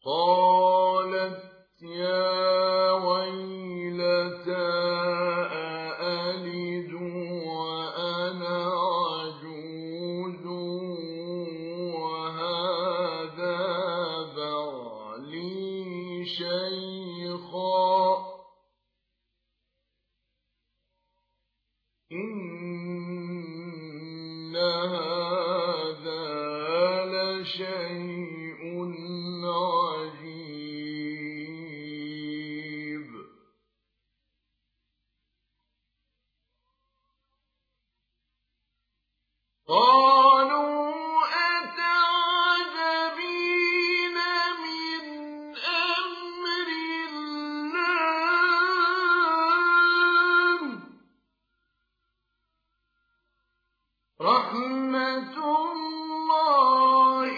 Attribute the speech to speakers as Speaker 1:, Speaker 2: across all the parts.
Speaker 1: قالت يا ويلتى أألد وأنا عجوز وهذا بعلي شيخا إن هذا لشيء عجيب. قالوا أتعجبين من أمر الله رحمة الله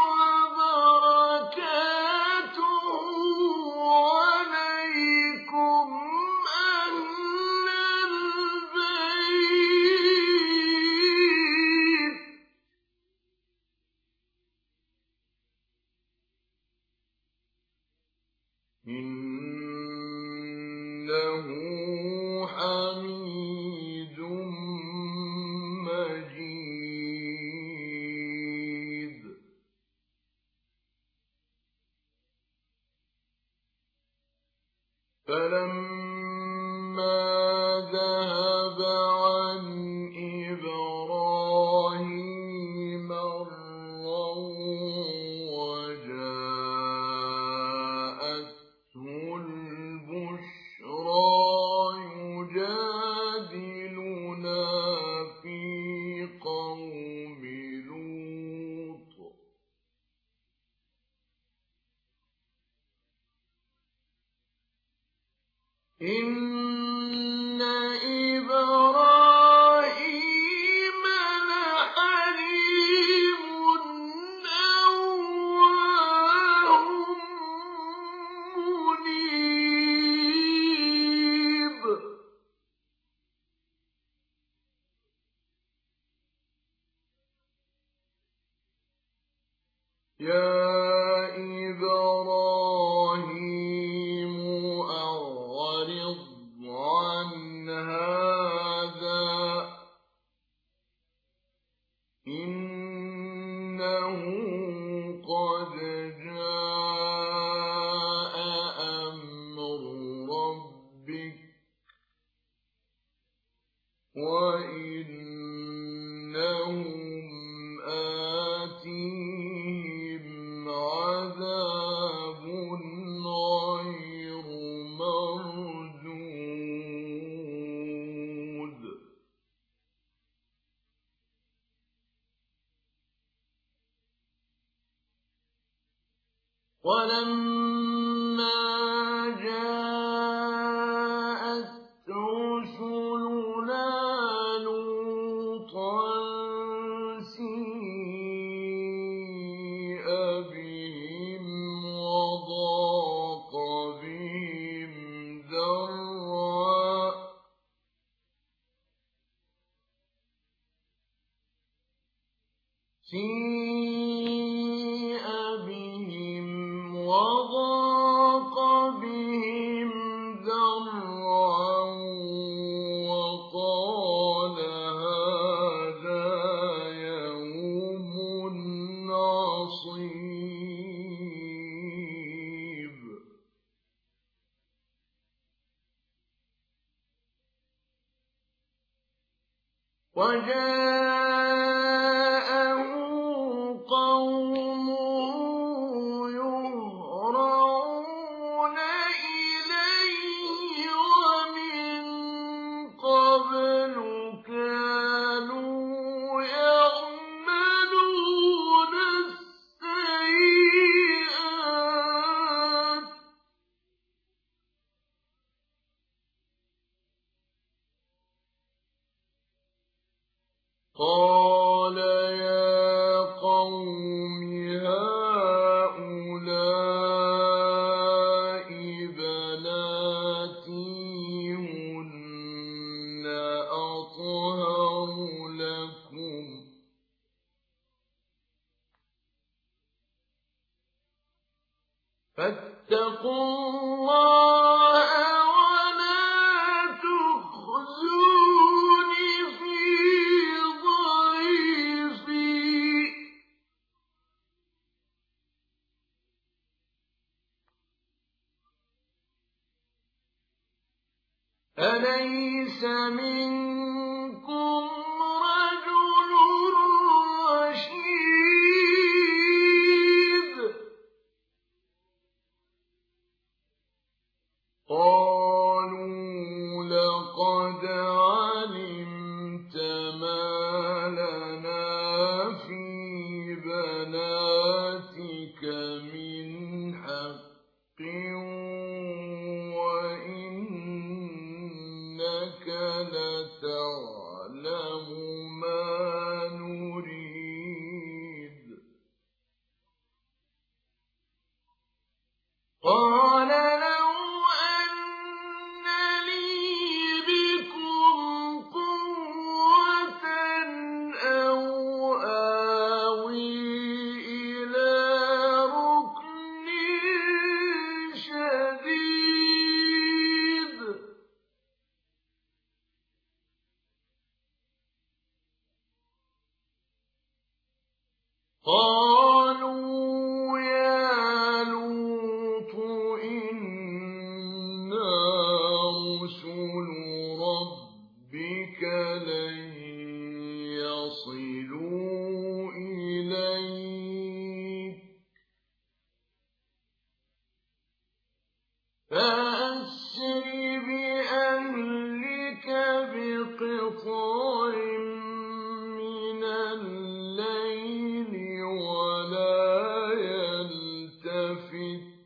Speaker 1: وبركاته عليكم أهل البيت إنه حميد مجيد. فلما ذهب عن إبراهيم الروع وجاءته البشرى يجادلنا في قوم لوط إن إبراهيم لحليم أواه منيب. يا إبراهيم أعرض عن هذا إنه قد جاء أمر ربك وإنهم آتيهم عذاب غير مردود. ولما جاءت رسلنا لوطا سيء بهم وضاق بهم ذرعا وقال هذا يوم عصيب. وجاءه قومه يهرعون إليه ومن قبل كانوا يعملون السيئات قال يا قوم هؤلاء بناتي هن أطهر لكم فاتقوا الله ولا تخزون في ضيفي أليس منكم رجل رشيد قالوا لقد علمت ما لنا في بناتك من حق وإنك لتعلم ما نريد قال لو أن لي بكم قوة أو آوي إلى ركن شديد قالوا يا لوط إنا رسل ربك لن يصلوا إليك فأسر بأهلك بقطع من الليل ولا يلتفت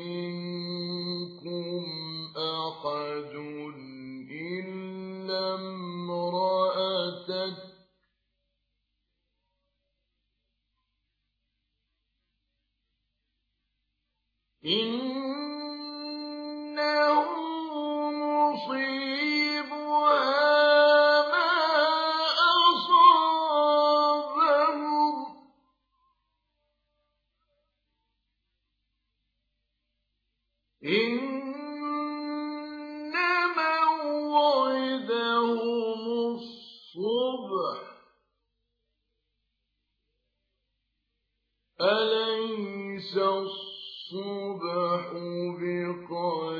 Speaker 1: منكم أحد إلا امرأتك إنه مصيبها ما أصابهم إن موعدهم الصبح أليس الصبح بقريب